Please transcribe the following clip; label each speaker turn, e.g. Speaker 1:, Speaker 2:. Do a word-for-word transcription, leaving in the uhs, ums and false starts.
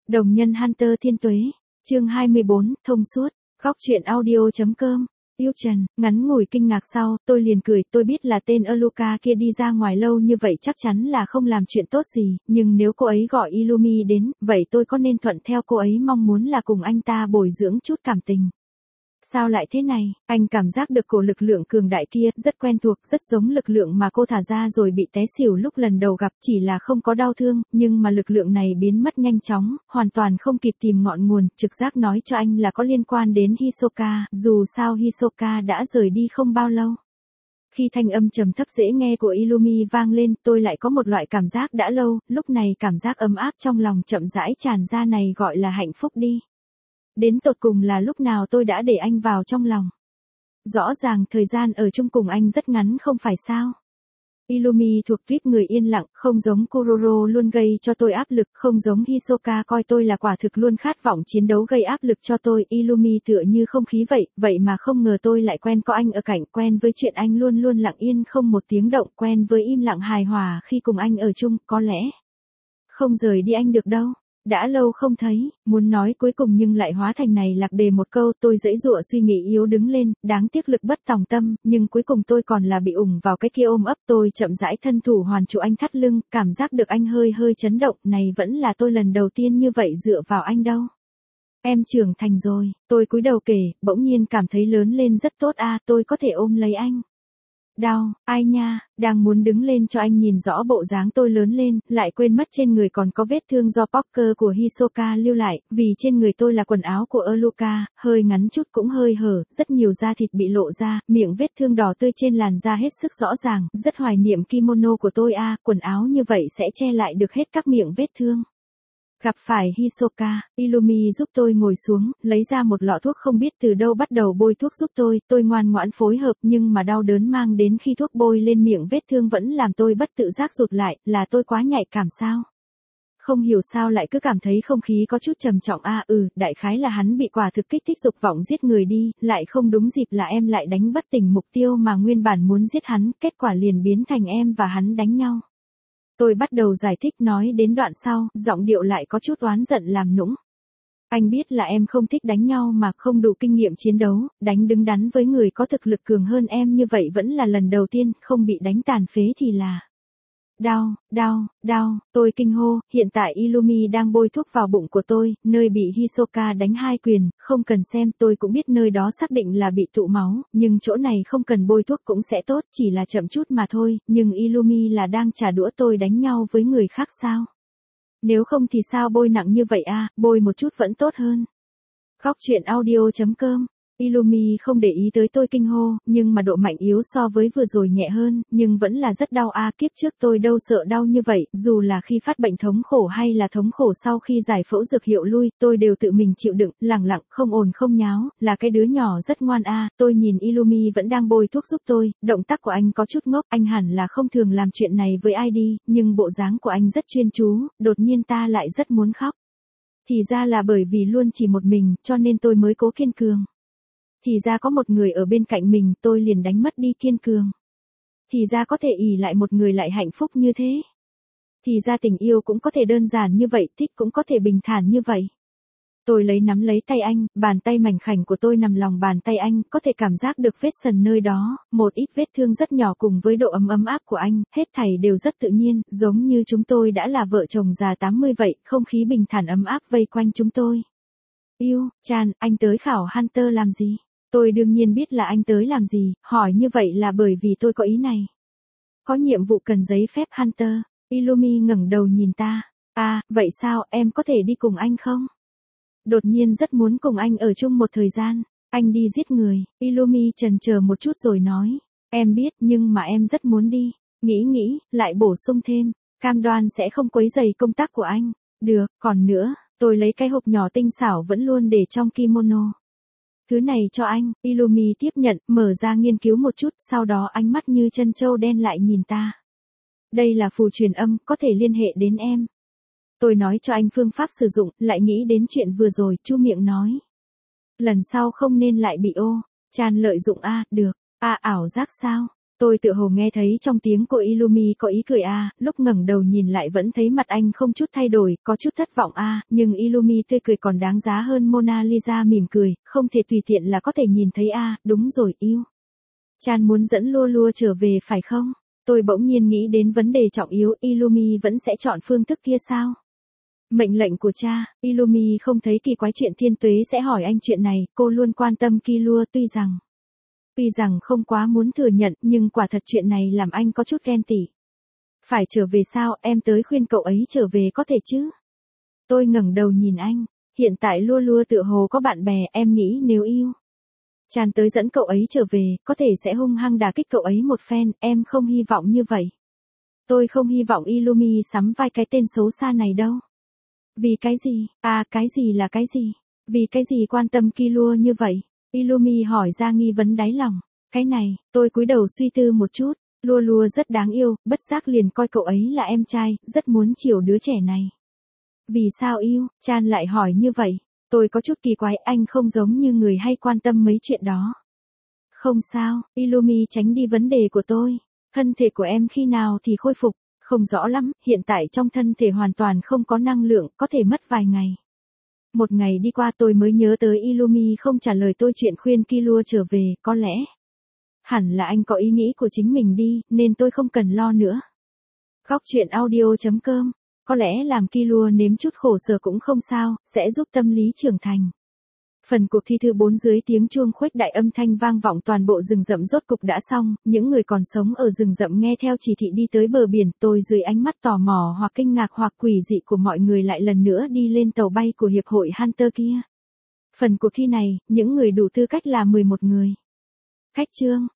Speaker 1: Đồng nhân Hunter Thiên Tuế, chương hai mươi bốn, thông suốt, góc truyện audio.com, yêu Trần, ngắn ngủi kinh ngạc sau, tôi liền cười, tôi biết là tên Aluka kia đi ra ngoài lâu như vậy chắc chắn là không làm chuyện tốt gì, nhưng nếu cô ấy gọi Illumi đến, vậy tôi có nên thuận theo cô ấy mong muốn là cùng anh ta bồi dưỡng chút cảm tình. Sao lại thế này, anh cảm giác được cổ lực lượng cường đại kia, rất quen thuộc, rất giống lực lượng mà cô thả ra rồi bị té xỉu lúc lần đầu gặp, chỉ là không có đau thương, nhưng mà lực lượng này biến mất nhanh chóng, hoàn toàn không kịp tìm ngọn nguồn, trực giác nói cho anh là có liên quan đến Hisoka, dù sao Hisoka đã rời đi không bao lâu. Khi thanh âm trầm thấp dễ nghe của Illumi vang lên, tôi lại có một loại cảm giác đã lâu, lúc này cảm giác ấm áp trong lòng chậm rãi tràn ra này gọi là hạnh phúc đi. Đến tột cùng là lúc nào tôi đã để anh vào trong lòng. Rõ ràng thời gian ở chung cùng anh rất ngắn không phải sao. Illumi thuộc tuýp người yên lặng, không giống Kuroro luôn gây cho tôi áp lực, không giống Hisoka coi tôi là quả thực luôn khát vọng chiến đấu gây áp lực cho tôi. Illumi tựa như không khí vậy, vậy mà không ngờ tôi lại quen có anh ở cạnh, quen với chuyện anh luôn luôn lặng yên không một tiếng động, quen với im lặng hài hòa khi cùng anh ở chung, có lẽ không rời đi anh được đâu. Đã lâu không thấy, muốn nói cuối cùng nhưng lại hóa thành này lạc đề một câu, tôi giãy giụa suy nghĩ yếu đứng lên, đáng tiếc lực bất tòng tâm, nhưng cuối cùng tôi còn là bị ủng vào cái kia ôm ấp. Tôi chậm rãi thân thủ hoàn trụ anh thắt lưng, cảm giác được anh hơi hơi chấn động, này vẫn là tôi lần đầu tiên như vậy dựa vào anh đâu. Em trưởng thành rồi, tôi cúi đầu kể, bỗng nhiên cảm thấy lớn lên rất tốt a, tôi có thể ôm lấy anh. Đau, ai nha, đang muốn đứng lên cho anh nhìn rõ bộ dáng tôi lớn lên, lại quên mất trên người còn có vết thương do poker của Hisoka lưu lại, vì trên người tôi là quần áo của Aluka, hơi ngắn chút cũng hơi hở, rất nhiều da thịt bị lộ ra, miệng vết thương đỏ tươi trên làn da hết sức rõ ràng, rất hoài niệm kimono của tôi a, quần áo như vậy sẽ che lại được hết các miệng vết thương. Gặp phải Hisoka, Illumi giúp tôi ngồi xuống, lấy ra một lọ thuốc không biết từ đâu bắt đầu bôi thuốc giúp tôi, tôi ngoan ngoãn phối hợp nhưng mà đau đớn mang đến khi thuốc bôi lên miệng vết thương vẫn làm tôi bất tự giác rụt lại, là tôi quá nhạy cảm sao? Không hiểu sao lại cứ cảm thấy không khí có chút trầm trọng a, à, ừ, đại khái là hắn bị quả thực kích thích dục vọng giết người đi, lại không đúng dịp là em lại đánh bất tỉnh mục tiêu mà nguyên bản muốn giết hắn, kết quả liền biến thành em và hắn đánh nhau. Tôi bắt đầu giải thích nói đến đoạn sau, giọng điệu lại có chút oán giận làm nũng. Anh biết là em không thích đánh nhau mà không đủ kinh nghiệm chiến đấu, đánh đứng đắn với người có thực lực cường hơn em như vậy vẫn là lần đầu tiên, không bị đánh tàn phế thì là... Đau, đau, đau, tôi kinh hô, hiện tại Illumi đang bôi thuốc vào bụng của tôi, nơi bị Hisoka đánh hai quyền, không cần xem tôi cũng biết nơi đó xác định là bị tụ máu, nhưng chỗ này không cần bôi thuốc cũng sẽ tốt, chỉ là chậm chút mà thôi, nhưng Illumi là đang trả đũa tôi đánh nhau với người khác sao? Nếu không thì sao bôi nặng như vậy a, bôi một chút vẫn tốt hơn. Góc truyện audio.com. Illumi không để ý tới tôi kinh hô, nhưng mà độ mạnh yếu so với vừa rồi nhẹ hơn, nhưng vẫn là rất đau a, kiếp trước tôi đâu sợ đau như vậy, dù là khi phát bệnh thống khổ hay là thống khổ sau khi giải phẫu dược hiệu lui, tôi đều tự mình chịu đựng, lẳng lặng, không ồn không nháo, là cái đứa nhỏ rất ngoan a. Tôi nhìn Illumi vẫn đang bôi thuốc giúp tôi, động tác của anh có chút ngốc, anh hẳn là không thường làm chuyện này với ai đi, nhưng bộ dáng của anh rất chuyên chú, đột nhiên ta lại rất muốn khóc. Thì ra là bởi vì luôn chỉ một mình, cho nên tôi mới cố kiên cường. Thì ra có một người ở bên cạnh mình, tôi liền đánh mất đi kiên cường. Thì ra có thể ỷ lại một người lại hạnh phúc như thế. Thì ra tình yêu cũng có thể đơn giản như vậy, thích cũng có thể bình thản như vậy. Tôi lấy nắm lấy tay anh, bàn tay mảnh khảnh của tôi nằm lòng bàn tay anh, có thể cảm giác được vết sần nơi đó, một ít vết thương rất nhỏ cùng với độ ấm ấm áp của anh, hết thảy đều rất tự nhiên, giống như chúng tôi đã là vợ chồng già tám mươi vậy, không khí bình thản ấm áp vây quanh chúng tôi. Yêu, Chan, anh tới khảo Hunter làm gì? Tôi đương nhiên biết là anh tới làm gì, hỏi như vậy là bởi vì tôi có ý này. Có nhiệm vụ cần giấy phép Hunter. Illumi ngẩng đầu nhìn ta. À, vậy sao, em có thể đi cùng anh không? Đột nhiên rất muốn cùng anh ở chung một thời gian. Anh đi giết người. Illumi chần chờ một chút rồi nói. Em biết nhưng mà em rất muốn đi. Nghĩ nghĩ, lại bổ sung thêm. Cam đoan sẽ không quấy rầy công tác của anh. Được, còn nữa, tôi lấy cái hộp nhỏ tinh xảo vẫn luôn để trong kimono. Thứ này cho anh, Illumi tiếp nhận, mở ra nghiên cứu một chút, sau đó ánh mắt như chân trâu đen lại nhìn ta. Đây là phù truyền âm, có thể liên hệ đến em. Tôi nói cho anh phương pháp sử dụng, lại nghĩ đến chuyện vừa rồi, chu miệng nói. Lần sau không nên lại bị ô, Chan lợi dụng a, được, a ảo giác sao? Tôi tự hồ nghe thấy trong tiếng cô Illumi có ý cười a, lúc ngẩng đầu nhìn lại vẫn thấy mặt anh không chút thay đổi, có chút thất vọng a, nhưng Illumi tươi cười còn đáng giá hơn Mona Lisa mỉm cười, không thể tùy tiện là có thể nhìn thấy a, đúng rồi yêu. Chan muốn dẫn Lua Lua trở về phải không? Tôi bỗng nhiên nghĩ đến vấn đề trọng yếu, Illumi vẫn sẽ chọn phương thức kia sao? Mệnh lệnh của cha, Illumi không thấy kỳ quái chuyện Thiên Tuế sẽ hỏi anh chuyện này, cô luôn quan tâm Killua tuy rằng Tuy rằng không quá muốn thừa nhận, nhưng quả thật chuyện này làm anh có chút ghen tị. Phải trở về sao, em tới khuyên cậu ấy trở về có thể chứ? Tôi ngẩng đầu nhìn anh, hiện tại Lua Lua tựa hồ có bạn bè, em nghĩ nếu yêu Chan tới dẫn cậu ấy trở về, có thể sẽ hung hăng đả kích cậu ấy một phen, em không hy vọng như vậy. Tôi không hy vọng Illumi sắm vai cái tên xấu xa này đâu. Vì cái gì? À, cái gì là cái gì? Vì cái gì quan tâm Killua như vậy? Illumi hỏi ra nghi vấn đáy lòng. Cái này, tôi cúi đầu suy tư một chút, Lua Lua rất đáng yêu, bất giác liền coi cậu ấy là em trai, rất muốn chiều đứa trẻ này. Vì sao yêu? Chan lại hỏi như vậy. Tôi có chút kỳ quái, anh không giống như người hay quan tâm mấy chuyện đó. Không sao, Illumi tránh đi vấn đề của tôi. Thân thể của em khi nào thì khôi phục? Không rõ lắm, hiện tại trong thân thể hoàn toàn không có năng lượng, có thể mất vài ngày. Một ngày đi qua tôi mới nhớ tới Illumi không trả lời tôi chuyện khuyên Killua trở về, có lẽ hẳn là anh có ý nghĩ của chính mình đi, nên tôi không cần lo nữa. Góc truyện audio chấm com, có lẽ làm Killua nếm chút khổ sở cũng không sao, sẽ giúp tâm lý trưởng thành. Phần cuộc thi thứ bốn dưới tiếng chuông khuếch đại âm thanh vang vọng toàn bộ rừng rậm rốt cục đã xong, những người còn sống ở rừng rậm nghe theo chỉ thị đi tới bờ biển, tôi dưới ánh mắt tò mò hoặc kinh ngạc hoặc quỷ dị của mọi người lại lần nữa đi lên tàu bay của hiệp hội Hunter kia. Phần cuộc thi này, những người đủ tư cách là mười một người. Khách chương